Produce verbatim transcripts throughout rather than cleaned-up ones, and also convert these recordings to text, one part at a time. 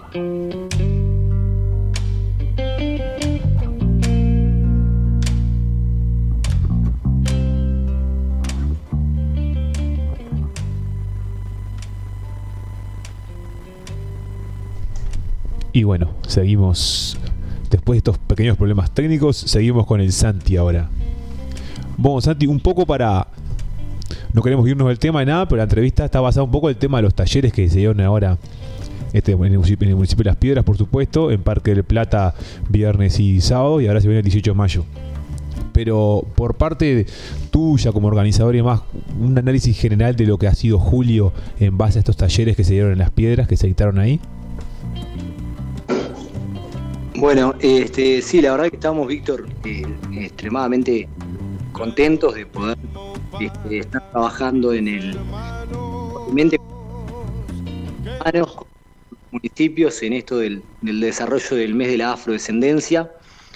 Y bueno, seguimos. Después de estos pequeños problemas técnicos, seguimos con el Santi ahora. Bueno, Santi, un poco para... No queremos irnos del tema de nada, pero la entrevista está basada un poco en el tema de los talleres que se dieron ahora este, en, el municipio, en el municipio de Las Piedras, por supuesto, en Parque del Plata, viernes y sábado, y ahora se viene el dieciocho de mayo. Pero por parte tuya como organizador y demás, un análisis general de lo que ha sido julio en base a estos talleres que se dieron en Las Piedras, que se dictaron ahí. Bueno, este, sí, la verdad que estamos, Víctor, eh, extremadamente contentos de poder este, estar trabajando en el obviamente, con los municipios en esto del, del desarrollo del mes de la afrodescendencia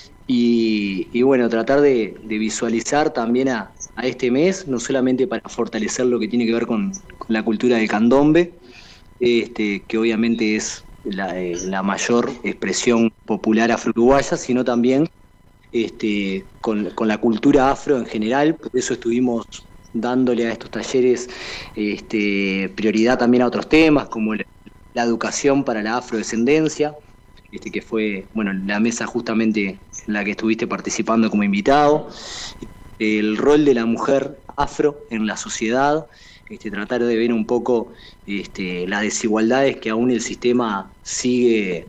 y, y bueno, tratar de, de visualizar también a, a este mes, no solamente para fortalecer lo que tiene que ver con, con la cultura del candombe, este, que obviamente es La, eh, la mayor expresión popular afro-uruguaya, sino también este, con, con la cultura afro en general. Por eso estuvimos dándole a estos talleres este, prioridad también a otros temas, como la, la educación para la afrodescendencia, este, que fue bueno la mesa justamente en la que estuviste participando como invitado, el rol de la mujer afro en la sociedad, Este, tratar de ver un poco este, las desigualdades que aún el sistema sigue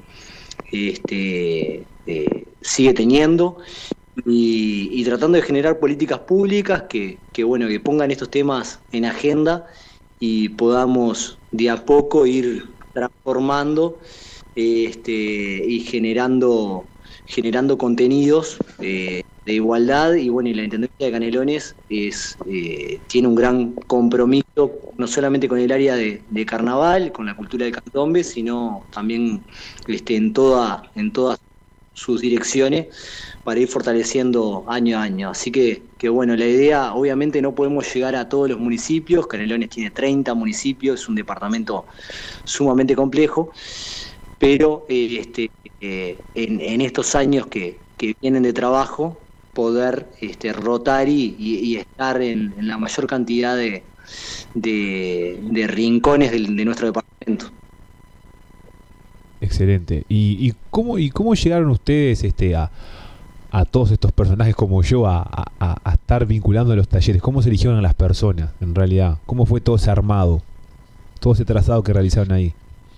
este, eh, sigue teniendo y, y tratando de generar políticas públicas que, que, bueno, que pongan estos temas en agenda y podamos de a poco ir transformando este, y generando, generando contenidos eh, de igualdad. Y bueno, y la Intendencia de Canelones es eh, tiene un gran compromiso no solamente con el área de, de carnaval, con la cultura del candombe, sino también este, en toda en todas sus direcciones para ir fortaleciendo año a año. Así que, que bueno, la idea, obviamente no podemos llegar a todos los municipios. Canelones tiene treinta municipios, es un departamento sumamente complejo, pero eh, este, eh, en, en estos años que, que vienen de trabajo, poder este, rotar y, y, y estar en, en la mayor cantidad de, de, de rincones de, de nuestro departamento. Excelente. ¿Y, y cómo y cómo llegaron ustedes este, a, a todos estos personajes como yo a, a, a estar vinculando a los talleres? ¿Cómo se eligieron a las personas en realidad? ¿Cómo fue todo ese armado? Todo ese trazado que realizaron ahí.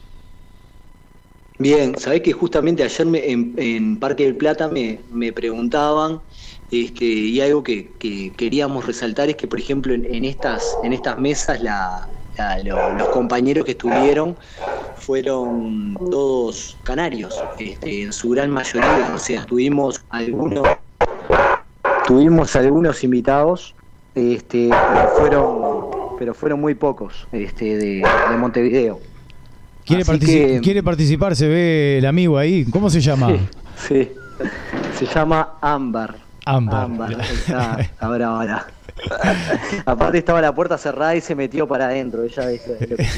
Bien, sabés que justamente ayer me, en, en Parque del Plata me, me preguntaban este, y algo que, que queríamos resaltar es que, por ejemplo, en, en estas en estas mesas la, la, lo, los compañeros que estuvieron fueron todos canarios, este, en su gran mayoría. O sea, tuvimos algunos tuvimos algunos invitados, este, pero fueron pero fueron muy pocos este, de, de Montevideo. ¿Quiere, partici- que, ¿Quiere participar? Se ve el amigo ahí. ¿Cómo se llama? Sí, sí. Se llama Ámbar. Ámbar. Ámbar. Está, ahora, ahora. Aparte estaba la puerta cerrada y se metió para adentro. Ella dijo,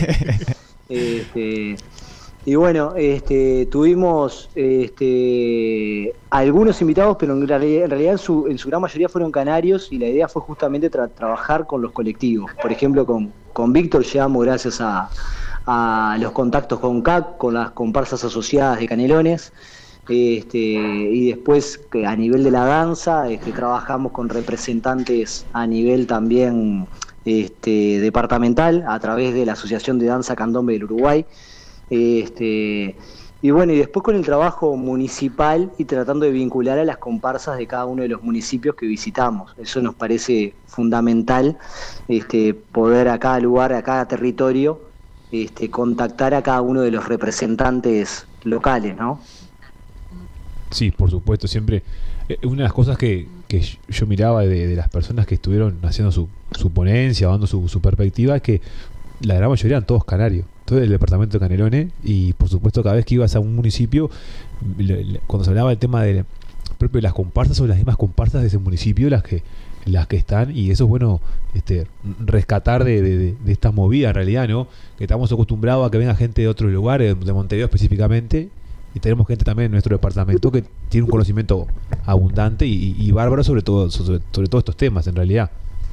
este, y bueno, este, tuvimos este, algunos invitados, pero en realidad, en, realidad en, su, en su gran mayoría fueron canarios, y la idea fue justamente tra- trabajar con los colectivos. Por ejemplo, con, con Víctor llegamos gracias a a los contactos con C A C, con las comparsas asociadas de Canelones, este, y después que a nivel de la danza este, trabajamos con representantes a nivel también este, departamental a través de la Asociación de Danza Candombe del Uruguay, este, y bueno, y después con el trabajo municipal y tratando de vincular a las comparsas de cada uno de los municipios que visitamos. Eso nos parece fundamental, este, poder a cada lugar, a cada territorio, Este, contactar a cada uno de los representantes locales, ¿no? Sí, por supuesto, siempre. Eh, una de las cosas que, que yo miraba de, de las personas que estuvieron haciendo su, su ponencia, dando su, su perspectiva, es que la gran mayoría eran todos canarios, todo el departamento de Canelones, y por supuesto cada vez que ibas a un municipio, le, le, cuando se hablaba del tema de, propio de las comparsas, son las mismas comparsas de ese municipio las que las que están, y eso es bueno este, rescatar de, de, de estas movidas en realidad, ¿no? Que estamos acostumbrados a que venga gente de otros lugares, de Montevideo específicamente, y tenemos gente también en nuestro departamento que tiene un conocimiento abundante y, y, y bárbaro sobre todo, sobre, sobre todos estos temas en realidad.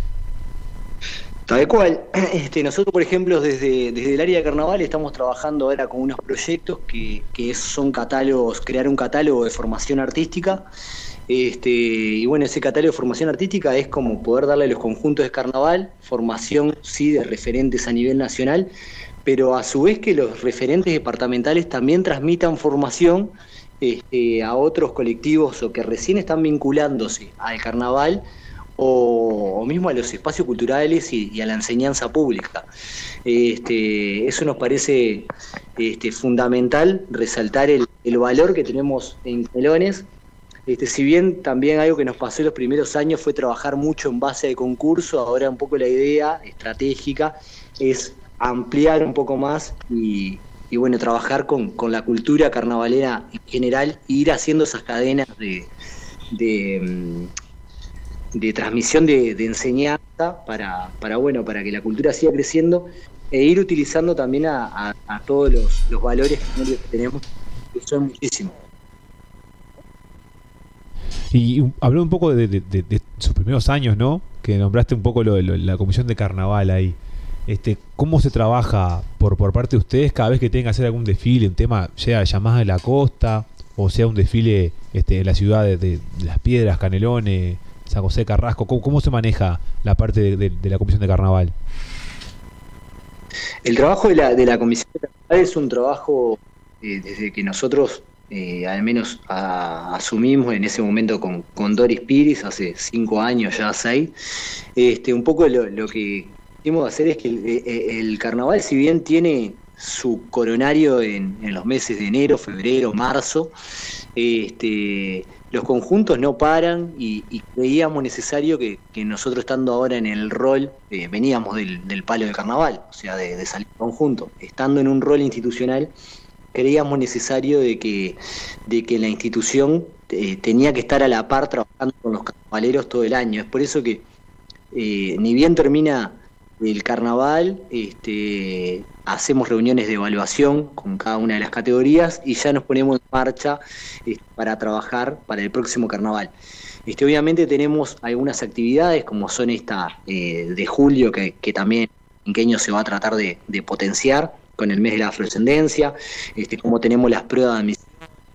Tal cual. Este, nosotros, por ejemplo, desde, desde el área de carnaval estamos trabajando ahora con unos proyectos que, que son catálogos, crear un catálogo de formación artística. Este, y bueno, ese catálogo de formación artística es como poder darle a los conjuntos de carnaval formación, sí, de referentes a nivel nacional, pero a su vez que los referentes departamentales también transmitan formación este, a otros colectivos o que recién están vinculándose al carnaval o, o mismo a los espacios culturales y, y a la enseñanza pública. Este, eso nos parece este, fundamental, resaltar el, el valor que tenemos en Canelones. Este, si bien también algo que nos pasó en los primeros años fue trabajar mucho en base de concurso, ahora un poco la idea estratégica es ampliar un poco más y, y bueno, trabajar con, con la cultura carnavalera en general e ir haciendo esas cadenas de, de, de transmisión de, de enseñanza para, para, bueno, para que la cultura siga creciendo e ir utilizando también a, a, a todos los, los valores que tenemos, que son muchísimos. Y un, habló un poco de, de, de, de sus primeros años, ¿no? Que nombraste un poco lo, lo, la comisión de carnaval ahí. Este, ¿Cómo se trabaja por, por parte de ustedes cada vez que tengan que hacer algún desfile, un tema, sea llamada de la costa, o sea un desfile este, en la ciudad de, de, de Las Piedras, Canelones, San José, Carrasco? ¿Cómo, cómo se maneja la parte de, de, de la comisión de carnaval? El trabajo de la, de la comisión de carnaval es un trabajo eh, desde que nosotros Eh, al menos a, asumimos en ese momento con, con Doris Piris, hace cinco años, ya seis, este, un poco lo, lo que quisimos hacer es que el, el carnaval, si bien tiene su coronario en, en los meses de enero, febrero, marzo, este, los conjuntos no paran y, y creíamos necesario que, que nosotros estando ahora en el rol, eh, veníamos del, del palo del carnaval, o sea, de, de salir conjunto, estando en un rol institucional, creíamos necesario de que, de que la institución eh, tenía que estar a la par trabajando con los carnavaleros todo el año. Es por eso que eh, ni bien termina el carnaval, este, hacemos reuniones de evaluación con cada una de las categorías y ya nos ponemos en marcha este, para trabajar para el próximo carnaval. Este, obviamente tenemos algunas actividades como son esta eh, de julio que, que también en Queño se va a tratar de, de potenciar con el mes de la afrodescendencia, este, como tenemos las pruebas de admisión,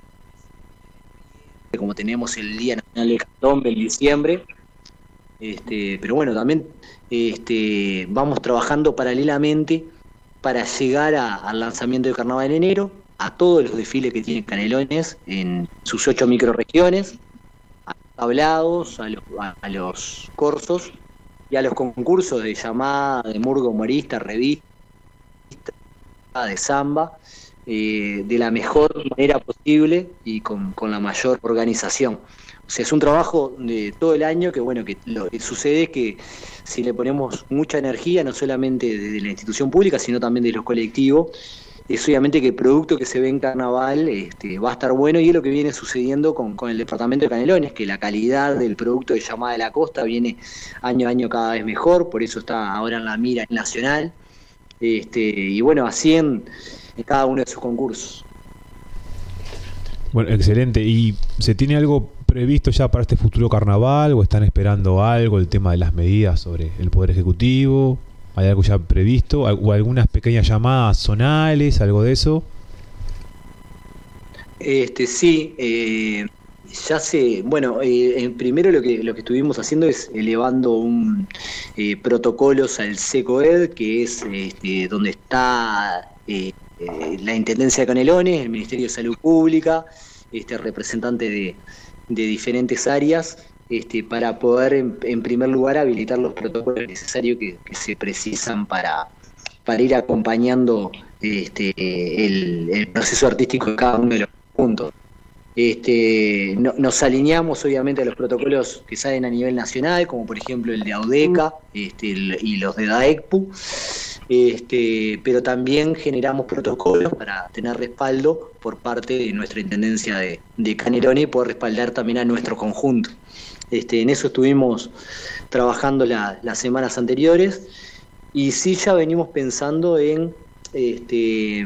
como tenemos el Día Nacional del Candombe en diciembre, este, pero bueno, también este, vamos trabajando paralelamente para llegar a, al lanzamiento de Carnaval en enero, a todos los desfiles que tienen Canelones en sus ocho microrregiones, a los tablados, a los, a, a los corsos y a los concursos de llamada, de murga humorista, revista, de samba, eh, de la mejor manera posible y con, con la mayor organización. O sea, es un trabajo de todo el año que, bueno, que lo que sucede es que si le ponemos mucha energía, no solamente desde la institución pública, sino también de los colectivos, es obviamente que el producto que se ve en carnaval este, va a estar bueno, y es lo que viene sucediendo con, con el departamento de Canelones, que la calidad del producto de llamada de la costa viene año a año cada vez mejor, por eso está ahora en la mira nacional. Este, y bueno, así en, en cada uno de sus concursos. Bueno, excelente. ¿Y se tiene algo previsto ya para este futuro carnaval o están esperando algo, el tema de las medidas sobre el Poder Ejecutivo? ¿Hay algo ya previsto? ¿O algunas pequeñas llamadas zonales, algo de eso? Este, sí, eh, ya se, bueno, eh, primero lo que lo que estuvimos haciendo es elevando un eh, protocolos al SECOED, que es este, donde está eh, eh, la Intendencia de Canelones, el Ministerio de Salud Pública, este representante de, de diferentes áreas, este, para poder en, en primer lugar habilitar los protocolos necesarios que, que se precisan para, para ir acompañando este, el, el proceso artístico de cada uno de los puntos. Este, no, nos alineamos obviamente a los protocolos que salen a nivel nacional, como por ejemplo el de AUDECA este, el, y los de DAECPU, este, pero también generamos protocolos para tener respaldo por parte de nuestra Intendencia de, de Canelones y poder respaldar también a nuestro conjunto. Este, en eso estuvimos trabajando la, las semanas anteriores y sí ya venimos pensando en... Este,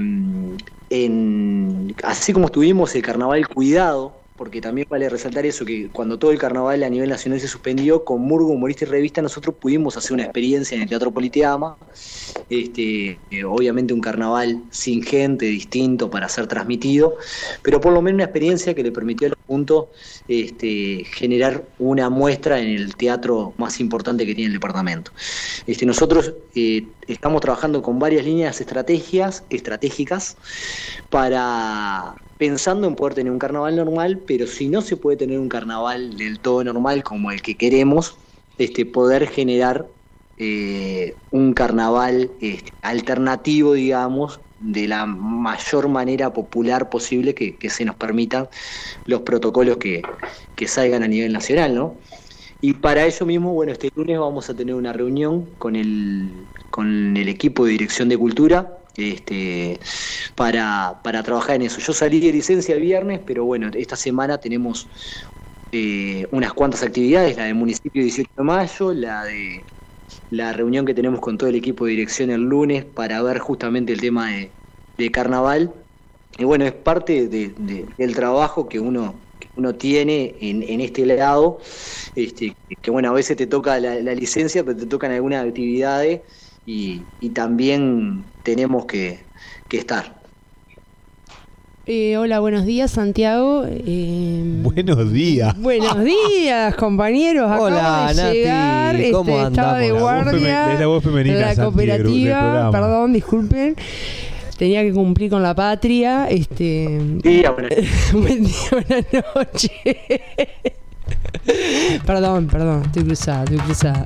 En, así como estuvimos el carnaval cuidado, porque también vale resaltar eso, que cuando todo el carnaval a nivel nacional se suspendió, con Murgo, Humorista y Revista nosotros pudimos hacer una experiencia en el Teatro Politeama, este, eh, obviamente un carnaval sin gente, distinto para ser transmitido, pero por lo menos una experiencia que le permitió a los puntos este, generar una muestra en el teatro más importante que tiene el departamento. Este, nosotros eh, estamos trabajando con varias líneas estrategias, estratégicas para... pensando en poder tener un carnaval normal, pero si no se puede tener un carnaval del todo normal como el que queremos, este, poder generar eh, un carnaval este, alternativo, digamos, de la mayor manera popular posible que, que se nos permitan los protocolos que, que salgan a nivel nacional, ¿no? Y para ello mismo, bueno, este lunes vamos a tener una reunión con el, con el equipo de Dirección de Cultura, Este, para, para trabajar en eso. Yo salí de licencia el viernes, pero bueno, esta semana tenemos eh, unas cuantas actividades, la del municipio dieciocho de mayo, la de la reunión que tenemos con todo el equipo de dirección el lunes para ver justamente el tema de, de carnaval. Y bueno, es parte de, de, del trabajo que uno, que uno tiene en, en este lado, este, que bueno, a veces te toca la, la licencia, pero te tocan algunas actividades y, y también tenemos que, que estar. Eh, hola, buenos días, Santiago. Eh, buenos días. Buenos días, compañeros. Acabo hola, de llegar. Nati. ¿Cómo este, estaba de guardia. Es la voz femenina de la Santi, cooperativa. Perdón, disculpen. Tenía que cumplir con la patria. Este. Día, buenas Buen día, buenas noches. Perdón, perdón, estoy cruzada, estoy cruzada.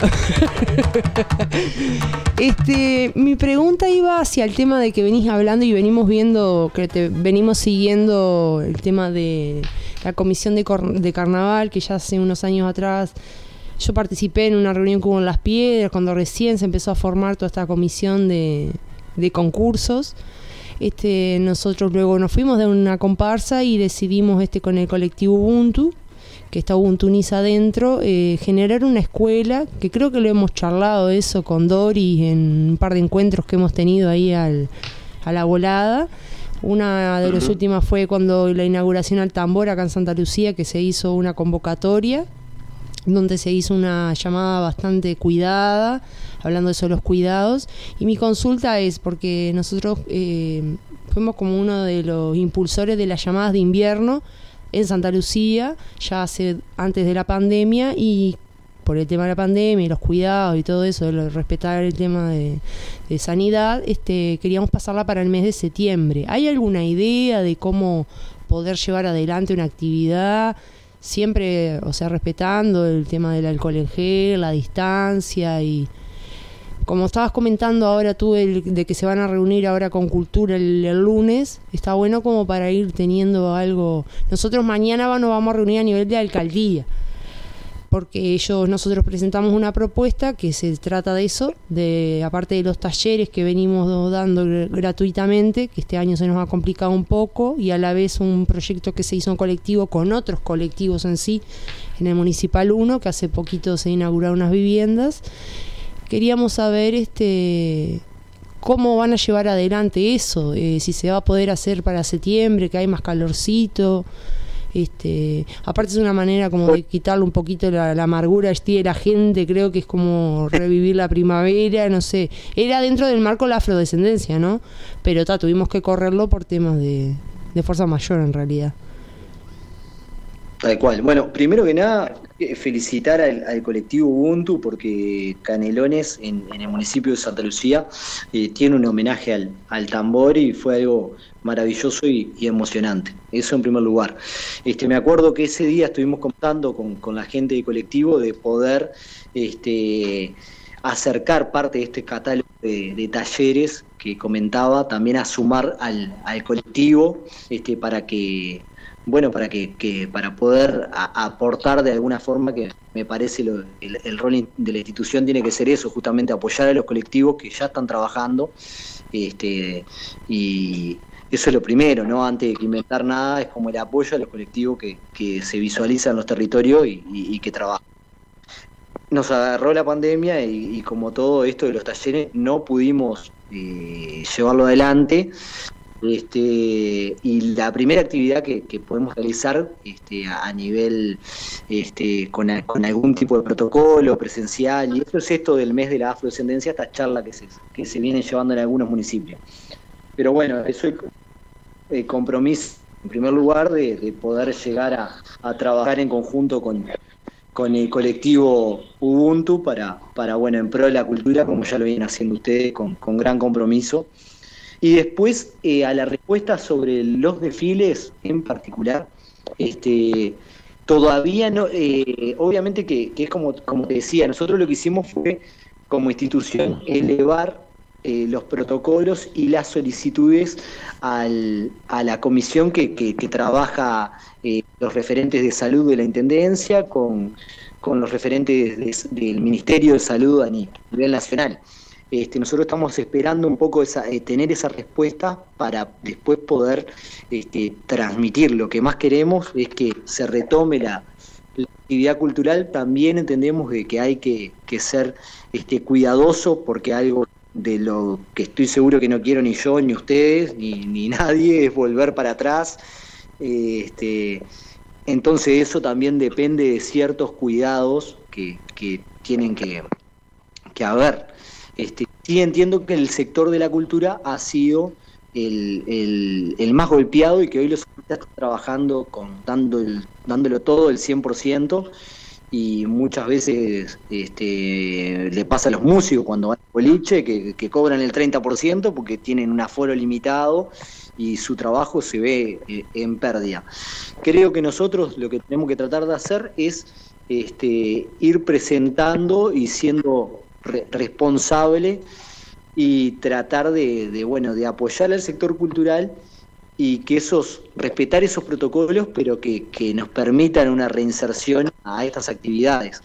Este, mi pregunta iba hacia el tema de que venís hablando y venimos viendo, que te venimos siguiendo el tema de la comisión de, cor- de carnaval, que ya hace unos años atrás yo participé en una reunión que hubo en Las Piedras, cuando recién se empezó a formar toda esta comisión de, de concursos. Este, nosotros luego nos fuimos de una comparsa y decidimos este con el colectivo Ubuntu, que está Ubuntunis adentro, eh, generar una escuela, que creo que lo hemos charlado eso con Doris en un par de encuentros que hemos tenido ahí al, a la volada. Una de las uh-huh. últimas fue cuando la inauguración al tambor acá en Santa Lucía, que se hizo una convocatoria, donde se hizo una llamada bastante cuidada, hablando de eso de los cuidados. Y mi consulta es, porque nosotros eh, fuimos como uno de los impulsores de las llamadas de invierno en Santa Lucía, ya hace antes de la pandemia, y por el tema de la pandemia y los cuidados y todo eso, de lo, respetar el tema de, de sanidad, este, queríamos pasarla para el mes de septiembre. ¿Hay alguna idea de cómo poder llevar adelante una actividad, siempre, o sea, respetando el tema del alcohol en gel, la distancia? Y como estabas comentando ahora tú el, de que se van a reunir ahora con Cultura el, el lunes, está bueno como para ir teniendo algo. Nosotros mañana nos vamos a reunir a nivel de alcaldía, porque ellos, nosotros presentamos una propuesta que se trata de eso, de aparte de los talleres que venimos dando gratuitamente, que este año se nos ha complicado un poco, y a la vez un proyecto que se hizo en colectivo con otros colectivos en sí, en el Municipal uno, que hace poquito se inauguraron unas viviendas. Queríamos saber este cómo van a llevar adelante eso, eh, si se va a poder hacer para septiembre, que hay más calorcito. Este, aparte es una manera como de quitarle un poquito la, la amargura de la gente, creo que es como revivir la primavera, no sé. Era dentro del marco de la afrodescendencia, ¿no? Pero ta, tuvimos que correrlo por temas de, de fuerza mayor en realidad. Tal cual. Bueno, primero que nada, felicitar al, al colectivo Ubuntu, porque Canelones, en, en el municipio de Santa Lucía, eh, tiene un homenaje al, al tambor y fue algo maravilloso y, y emocionante. Eso en primer lugar. Este, me acuerdo que ese día estuvimos contando con, con la gente del colectivo de poder este, acercar parte de este catálogo de, de talleres que comentaba, también a sumar al, al colectivo este, para que bueno, para que, que para poder a, aportar de alguna forma, que me parece lo, el, el rol de la institución tiene que ser eso, justamente apoyar a los colectivos que ya están trabajando, este, y eso es lo primero, ¿no? Antes de inventar nada, es como el apoyo a los colectivos que, que se visualizan en los territorios y, y, y que trabajan. Nos agarró la pandemia y, y como todo esto de los talleres no pudimos eh, llevarlo adelante. Este, y la primera actividad que, que podemos realizar este, a, a nivel este, con, a, con algún tipo de protocolo presencial, y eso es esto del mes de la afrodescendencia, esta charla que se, que se viene llevando en algunos municipios. Pero bueno, eso es el compromiso en primer lugar de, de poder llegar a, a trabajar en conjunto con, con el colectivo Ubuntu para, para bueno, en pro de la cultura, como ya lo vienen haciendo ustedes con, con gran compromiso. Y después, eh, a la respuesta sobre los desfiles en particular, este, todavía no, eh, obviamente que, que es como, como te decía, nosotros lo que hicimos fue, como institución, elevar eh, los protocolos y las solicitudes al, a la comisión que, que, que trabaja eh, los referentes de salud de la Intendencia con, con los referentes de, del Ministerio de Salud a nivel nacional. Este, nosotros estamos esperando un poco esa, eh, tener esa respuesta para después poder este, transmitir. Lo que más queremos es que se retome la, la actividad cultural. También entendemos de que hay que, que ser este, cuidadoso, porque algo de lo que estoy seguro que no quiero ni yo, ni ustedes, ni, ni nadie, es volver para atrás. Este, entonces eso también depende de ciertos cuidados que, que tienen que, que haber. Este, sí entiendo que el sector de la cultura ha sido el, el, el más golpeado y que hoy los artistas están trabajando con, dando el, dándolo todo, el cien por ciento, y muchas veces este, le pasa a los músicos cuando van al boliche que, que cobran el treinta por ciento porque tienen un aforo limitado y su trabajo se ve eh, en pérdida. Creo que nosotros lo que tenemos que tratar de hacer es este, ir presentando y siendo responsable y tratar de, de bueno de apoyar al sector cultural y que esos respetar esos protocolos, pero que, que nos permitan una reinserción a estas actividades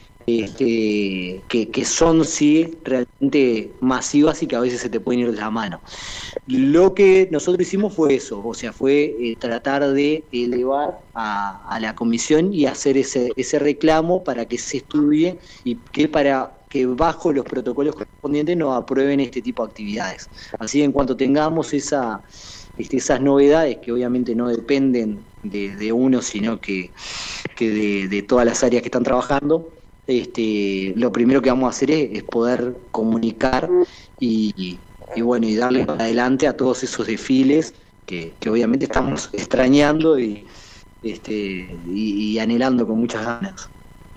este, que, que son sí realmente masivas y que a veces se te pueden ir de la mano. Lo que nosotros hicimos fue eso, o sea, fue eh, tratar de elevar a, a la comisión y hacer ese, ese reclamo para que se estudie y que para que bajo los protocolos correspondientes nos aprueben este tipo de actividades. Así en cuanto tengamos esa, este, esas novedades que obviamente no dependen de, de uno, sino que, que de, de todas las áreas que están trabajando, este, lo primero que vamos a hacer es, es poder comunicar y, y bueno y darle para adelante a todos esos desfiles que, que obviamente estamos extrañando y, este, y, y anhelando con muchas ganas.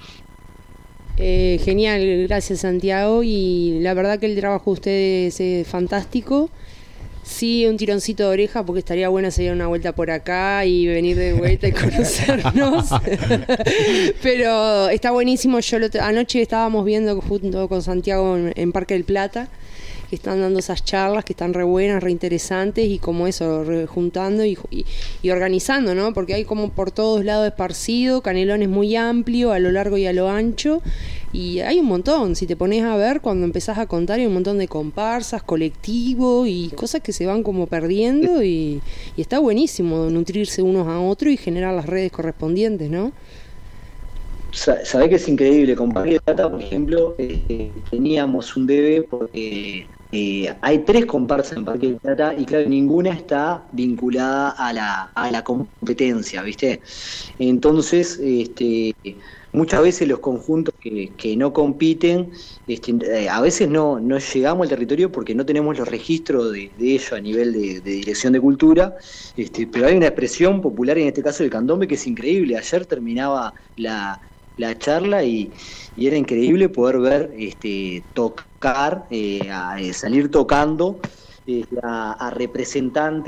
Eh, genial, gracias Santiago, y la verdad que el trabajo de ustedes es fantástico. Sí, un tironcito de oreja porque estaría bueno hacer una vuelta por acá y venir de vuelta y conocernos. Pero está buenísimo. Yo lo, anoche estábamos viendo junto con Santiago en, en Parque del Plata, que están dando esas charlas que están re buenas, re interesantes, y como eso, re juntando y, y, y organizando, ¿no? Porque hay como por todos lados esparcido, Canelón es muy amplio, a lo largo y a lo ancho, y hay un montón, si te pones a ver, cuando empezás a contar hay un montón de comparsas, colectivos y cosas que se van como perdiendo, y, y está buenísimo nutrirse unos a otros y generar las redes correspondientes, ¿no? Sabés que es increíble, con Parque de Plata, por ejemplo, eh, teníamos un debe porque eh, hay tres comparsas en Parque de Plata y claro, ninguna está vinculada a la, a la competencia, ¿viste? Entonces, este, muchas veces los conjuntos que, que no compiten, este, eh, a veces no, no llegamos al territorio porque no tenemos los registros de, de ello a nivel de, de Dirección de Cultura, este, pero hay una expresión popular, en este caso del candombe, que es increíble. Ayer terminaba la la charla y, y era increíble poder ver este tocar, eh, a, eh, salir tocando eh, a, a representantes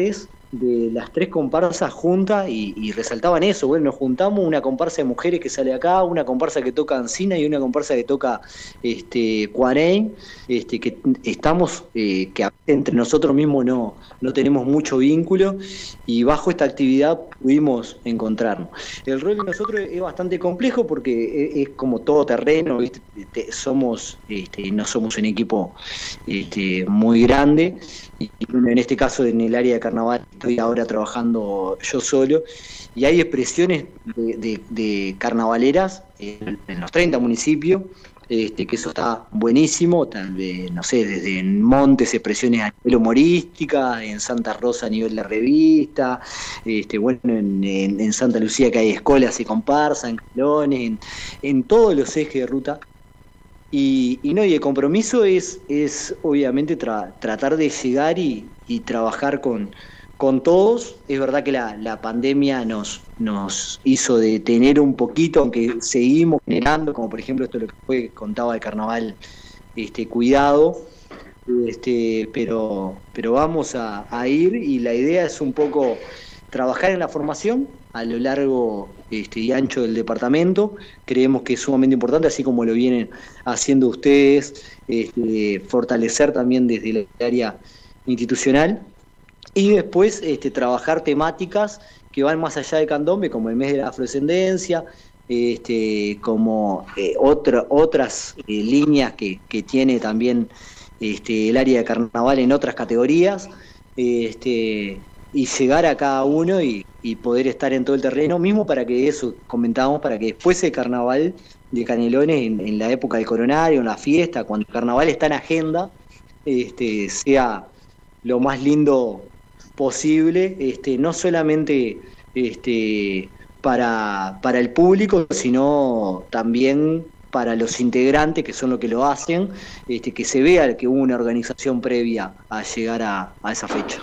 de las tres comparsas juntas y, y resaltaban eso. Bueno, nos juntamos una comparsa de mujeres que sale acá, una comparsa que toca Ancina y una comparsa que toca este, Cuarein, este, que estamos, eh, que entre nosotros mismos no, no tenemos mucho vínculo, y bajo esta actividad pudimos encontrarnos. El rol de nosotros es bastante complejo porque es, es como todo terreno, ¿viste? Somos, este, no somos un equipo este, muy grande, y en este caso en el área de carnaval estoy ahora trabajando yo solo, y hay expresiones de, de, de carnavaleras en, en los treinta municipios, este, que eso está buenísimo, tal vez, no sé, desde en Montes expresiones a nivel humorística, en Santa Rosa a nivel de revista, este, bueno, en, en, en Santa Lucía que hay escuelas y comparsas, en Calones, en, en todos los ejes de ruta. Y, y no, y el compromiso es, es obviamente tra, tratar de llegar y, y trabajar con, con todos. Es verdad que la, la pandemia nos, nos hizo detener un poquito, aunque seguimos generando, como por ejemplo esto lo que fue, contaba de carnaval, este, cuidado, este, pero, pero vamos a, a ir, y la idea es un poco trabajar en la formación a lo largo este, y ancho del departamento. Creemos que es sumamente importante, así como lo vienen haciendo ustedes, este, fortalecer también desde el área institucional, y después este, trabajar temáticas que van más allá de candombe, como el mes de la afrodescendencia, este, como eh, otra, otras eh, líneas que, que tiene también este, el área de carnaval en otras categorías, este, y llegar a cada uno y, y poder estar en todo el terreno, mismo para que eso, comentábamos, para que después el carnaval de Canelones, en, en la época del coronario, en la fiesta, cuando el carnaval está en agenda, este, sea lo más lindo posible, este, no solamente este, para, para el público, sino también para los integrantes, que son los que lo hacen, este, que se vea que hubo una organización previa a llegar a, a esa fecha.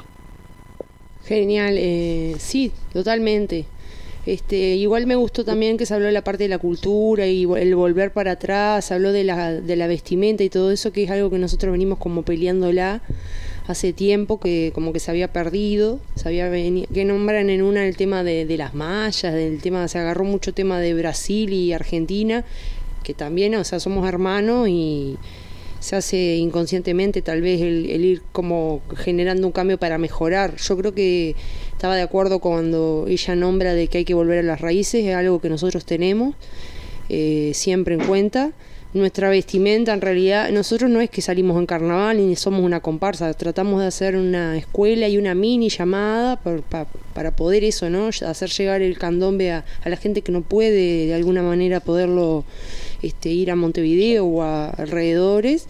Genial, eh, sí, totalmente. Este, igual me gustó también que se habló de la parte de la cultura y el volver para atrás, se habló de la, de la vestimenta y todo eso, que es algo que nosotros venimos como peleándola hace tiempo, que como que se había perdido, se había venido, que nombran en una el tema de, de las mallas, del tema, se agarró mucho tema de Brasil y Argentina, que también, o sea, somos hermanos y se hace inconscientemente tal vez el, el ir como generando un cambio para mejorar. Yo creo que estaba de acuerdo cuando ella nombra de que hay que volver a las raíces, es algo que nosotros tenemos eh, siempre en cuenta. Nuestra vestimenta, en realidad, nosotros no es que salimos en carnaval ni somos una comparsa, tratamos de hacer una escuela y una mini llamada para, para, para poder eso, ¿no? Hacer llegar el candombe a, a la gente que no puede de alguna manera poderlo este, ir a Montevideo o a alrededores,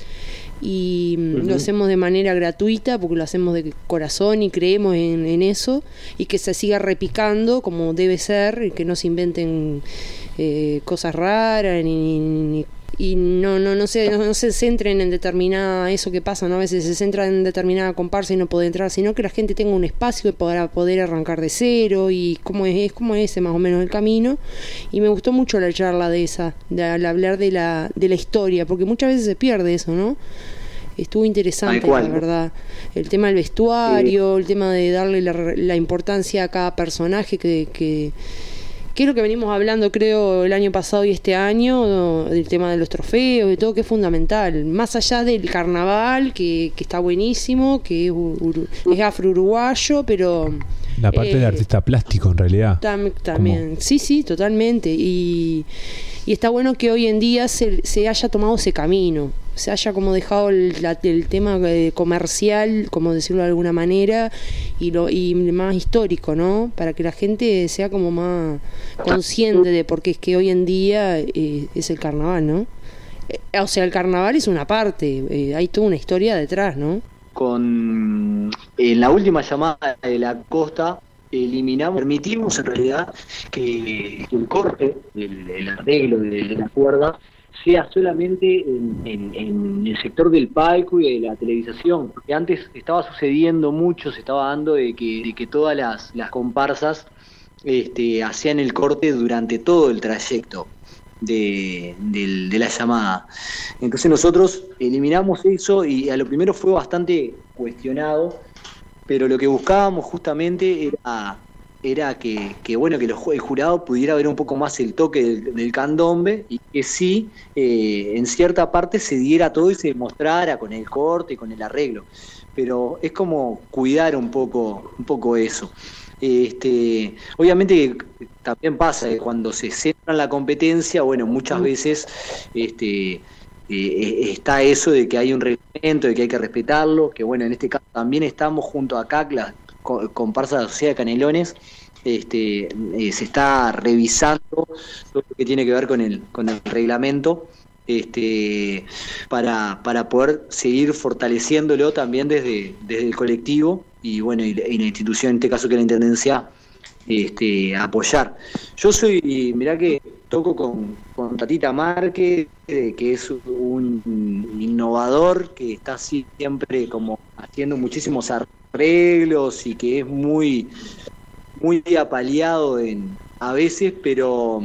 y uh-huh. Lo hacemos de manera gratuita porque lo hacemos de corazón y creemos en, en eso, y que se siga repicando como debe ser, y que no se inventen eh, cosas raras ni, ni y no no no se no, no se centren en determinada, eso que pasa, ¿no? A veces se centran en determinada comparsa y no puede entrar, sino que la gente tenga un espacio para poder arrancar de cero, y cómo es, es como ese más o menos el camino. Y me gustó mucho la charla de esa, de al hablar de la de la historia, porque muchas veces se pierde eso, ¿no? Estuvo interesante, la verdad. El tema del vestuario, sí. El tema de darle la, la importancia a cada personaje que, que que es lo que venimos hablando, creo, el año pasado y este año, del tema de los trofeos y todo, que es fundamental. Más allá del carnaval, que, que está buenísimo, que es, es afro-uruguayo, pero... La parte eh, del artista plástico, en realidad. Tam, también, como... sí, sí, totalmente. Y, y está bueno que hoy en día se, se haya tomado ese camino, se haya como dejado el, la, el tema comercial, como decirlo de alguna manera, y lo y más histórico, ¿no? Para que la gente sea como más consciente de por qué es que hoy en día eh, es el carnaval, ¿no? Eh, o sea, el carnaval es una parte, eh, hay toda una historia detrás, ¿no? Con en la última llamada de la costa eliminamos, permitimos en realidad que el corte, el, el arreglo de, de la cuerda sea solamente en, en, en el sector del palco y de la televisación, porque antes estaba sucediendo mucho, se estaba dando de que, de que todas las, las comparsas este, hacían el corte durante todo el trayecto de, de, de la llamada. Entonces nosotros eliminamos eso, y a lo primero fue bastante cuestionado, pero lo que buscábamos justamente era, era que, que, bueno, que los, el jurado pudiera ver un poco más el toque del, del candombe y que sí, eh, en cierta parte se diera todo y se demostrara con el corte, con el arreglo. Pero es como cuidar un poco, un poco eso. Este, obviamente también pasa que cuando se centra en la competencia, bueno, muchas veces este, eh, está eso de que hay un reglamento, de que hay que respetarlo, que bueno, en este caso también estamos junto a C A C, la comparsa de la Sociedad de Canelones, este, eh, se está revisando todo lo que tiene que ver con el, con el reglamento. Este, para, para poder seguir fortaleciéndolo también desde, desde el colectivo y bueno y, y la institución, en este caso que es la Intendencia, este, apoyar. Yo soy, mirá que toco con, con Tatita Márquez, eh, que es un innovador, que está siempre como haciendo muchísimos arreglos y que es muy, muy apaleado en, a veces, pero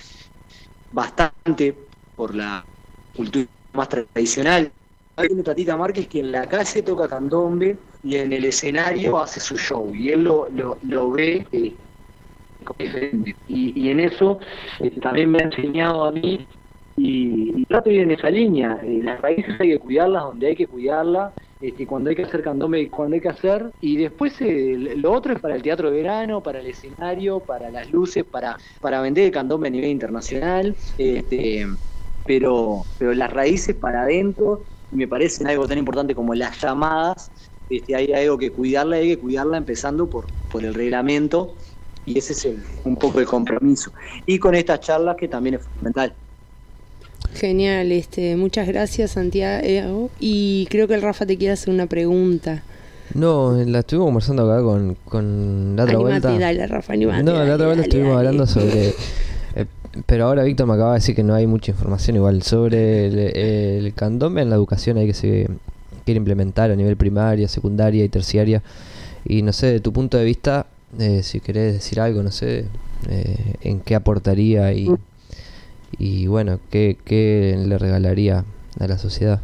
bastante por la cultura más tradicional. Hay una Tatita Márquez que en la calle toca candombe y en el escenario hace su show, y él lo, lo, lo ve eh, diferente. Y, y en eso eh, también me ha enseñado a mí, y, y trato de ir en esa línea. Eh, las raíces hay que cuidarlas donde hay que cuidarlas, este, cuando hay que hacer candombe, cuando hay que hacer, y después eh, lo otro es para el teatro de verano, para el escenario, para las luces, para, para vender el candombe a nivel internacional. Este, pero pero las raíces para adentro me parecen algo tan importante como las llamadas. Este, hay algo que cuidarla, hay que cuidarla empezando por, por el reglamento, y ese es el, un poco el compromiso. Y con estas charlas que también es fundamental. Genial, este, muchas gracias Santiago, y creo que el Rafa te quiere hacer una pregunta. No, la estuvimos conversando acá con, con la otra animate, vuelta. Dale, Rafa, animate, no, dale, la otra vuelta dale, estuvimos dale. hablando sobre... Eh, pero ahora Víctor me acaba de decir que no hay mucha información igual sobre el, el candombe en la educación. Hay que se quiere implementar a nivel primaria, secundaria y terciaria. Y no sé, de tu punto de vista, eh, si querés decir algo, no sé, eh, en qué aportaría y, y bueno, qué, qué le regalaría a la sociedad.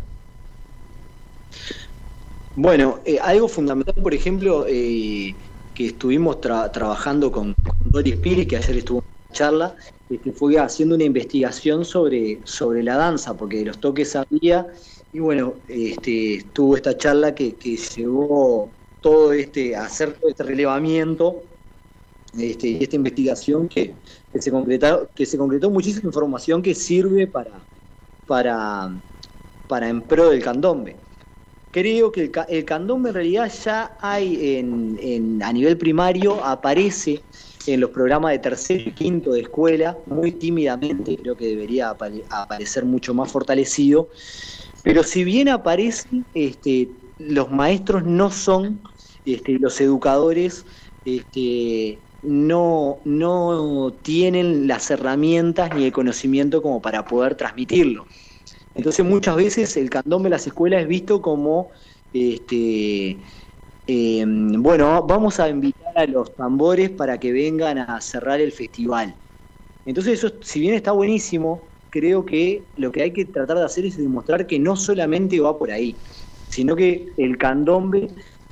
Bueno, eh, algo fundamental, por ejemplo, eh, que estuvimos tra- trabajando con, con Doris Pires, que ayer estuvo en la charla, este, fue haciendo una investigación sobre, sobre la danza, porque de los toques había, y bueno, este, estuvo esta charla que, que llevó todo este, a hacer todo este relevamiento, este, y esta investigación que, que se concretó, que se concretó muchísima información que sirve para, para, para en pro del candombe. Creo que el, el candombe en realidad ya hay en, en, a nivel primario, aparece en los programas de tercero y quinto de escuela, muy tímidamente, creo que debería apare, aparecer mucho más fortalecido, pero si bien aparece, este, los maestros no son, este, los educadores este, no, no tienen las herramientas ni el conocimiento como para poder transmitirlo. Entonces muchas veces el candombe en las escuelas es visto como, este, eh, bueno, vamos a invitar a los tambores para que vengan a cerrar el festival. Entonces eso, si bien está buenísimo, creo que lo que hay que tratar de hacer es demostrar que no solamente va por ahí, sino que el candombe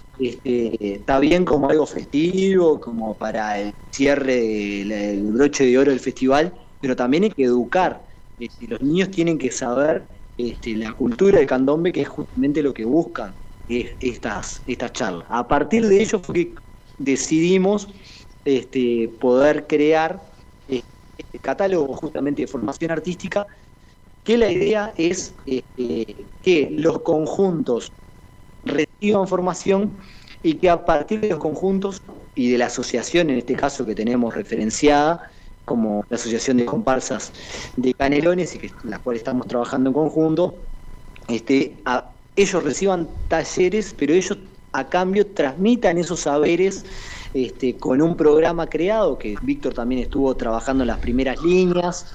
este, está bien como algo festivo, como para el cierre, del, el broche de oro del festival, pero también hay que educar. Este, los niños tienen que saber este, la cultura del candombe, que es justamente lo que buscan es, estas, estas charlas. A partir de ello fue que decidimos este, poder crear este catálogo justamente de formación artística, que la idea es este, que los conjuntos reciban formación y que a partir de los conjuntos y de la asociación, en este caso que tenemos referenciada, como la Asociación de Comparsas de Canelones, y que la cual estamos trabajando en conjunto, este, a, ellos reciban talleres, pero ellos a cambio transmitan esos saberes este, con un programa creado, que Víctor también estuvo trabajando en las primeras líneas,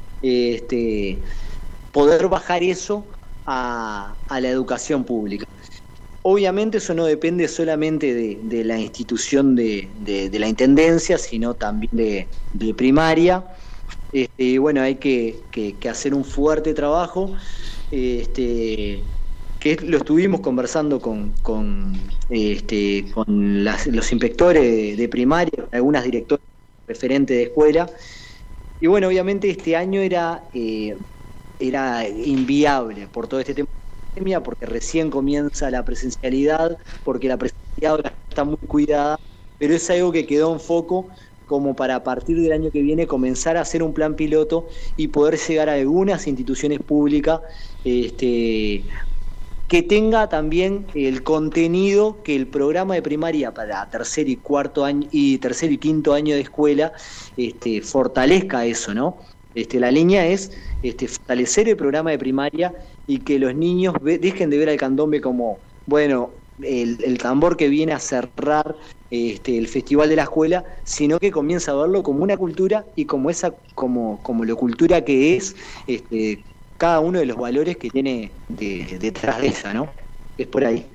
este, poder bajar eso a, a la educación pública. Obviamente eso no depende solamente de, de la institución de, de, de la Intendencia, sino también de, de primaria. Este, bueno, hay que, que, que hacer un fuerte trabajo, este, que lo estuvimos conversando con, con, este, con las, los inspectores de, de primaria, algunas directoras referentes de escuela, y bueno, obviamente este año era, eh, era inviable por todo este tema de pandemia, porque recién comienza la presencialidad, porque la presencialidad ahora está muy cuidada, pero es algo que quedó en foco como para a partir del año que viene comenzar a hacer un plan piloto y poder llegar a algunas instituciones públicas este, que tenga también el contenido que el programa de primaria para tercer y cuarto año y tercer y quinto año de escuela este, fortalezca eso, ¿no? Este, la línea es este, fortalecer el programa de primaria y que los niños ve, dejen de ver al candombe como, bueno, el, el tambor que viene a cerrar este, el festival de la escuela, sino que comienza a verlo como una cultura y como esa, como, como la cultura que es este, cada uno de los valores que tiene de, detrás de esa, ¿no? Es por ahí.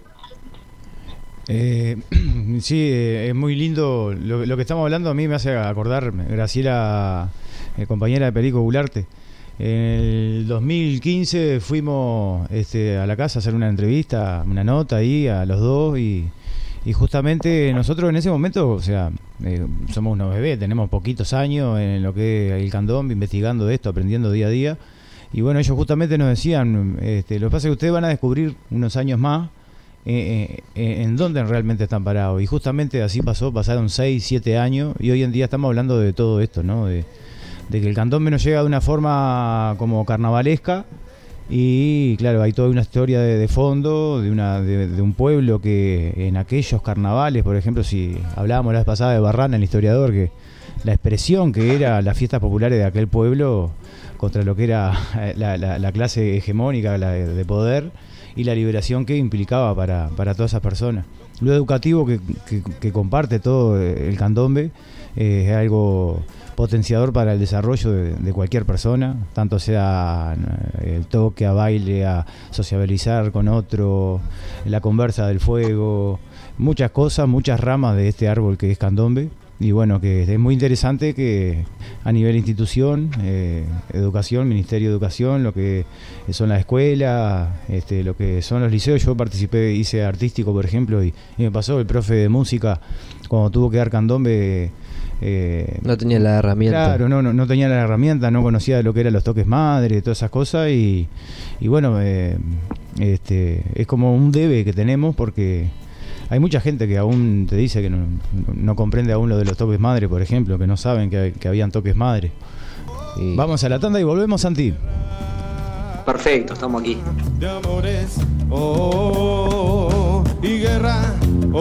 Eh, sí, eh, es muy lindo lo, lo que estamos hablando. A mí me hace acordar Graciela, eh, compañera de Perico Gularte. En el dos mil quince fuimos este, a la casa a hacer una entrevista, una nota ahí a los dos y, y justamente nosotros en ese momento, o sea, eh, somos unos bebés, tenemos poquitos años en lo que es el candombe, investigando de esto, aprendiendo día a día. Y bueno, ellos justamente nos decían, este, lo que pasa es que ustedes van a descubrir unos años más eh, eh, en dónde realmente están parados. Y justamente así pasó, pasaron seis, siete años y hoy en día estamos hablando de todo esto, ¿no? De, de que el candombe nos llega de una forma como carnavalesca y claro, hay toda una historia de, de fondo, de, una, de, de un pueblo que en aquellos carnavales, por ejemplo, si hablábamos la vez pasada de Barrana, el historiador, que la expresión que era las fiestas populares de aquel pueblo contra lo que era la, la, la clase hegemónica la de, de poder y la liberación que implicaba para, para todas esas personas. Lo educativo que, que, que comparte todo el candombe eh, es algo potenciador para el desarrollo de, de cualquier persona, tanto sea el toque, a baile, a sociabilizar con otro, la conversa del fuego, muchas cosas, muchas ramas de este árbol que es candombe. Y bueno, que es muy interesante que a nivel institución, eh, educación, Ministerio de Educación, lo que son las escuelas, este, lo que son los liceos. Yo participé, hice artístico, por ejemplo, y, y me pasó el profe de música, cuando tuvo que dar candombe, Eh, no tenía la herramienta. Claro, no, no, no tenía la herramienta, no conocía lo que eran los toques madre, todas esas cosas y, y bueno, eh, este, es como un debe que tenemos porque hay mucha gente que aún te dice que no, no comprende aún lo de los toques madre, por ejemplo, que no saben que, que habían toques madre. Y... Vamos a la tanda y volvemos, Santi. Perfecto, estamos aquí. De amores, oh,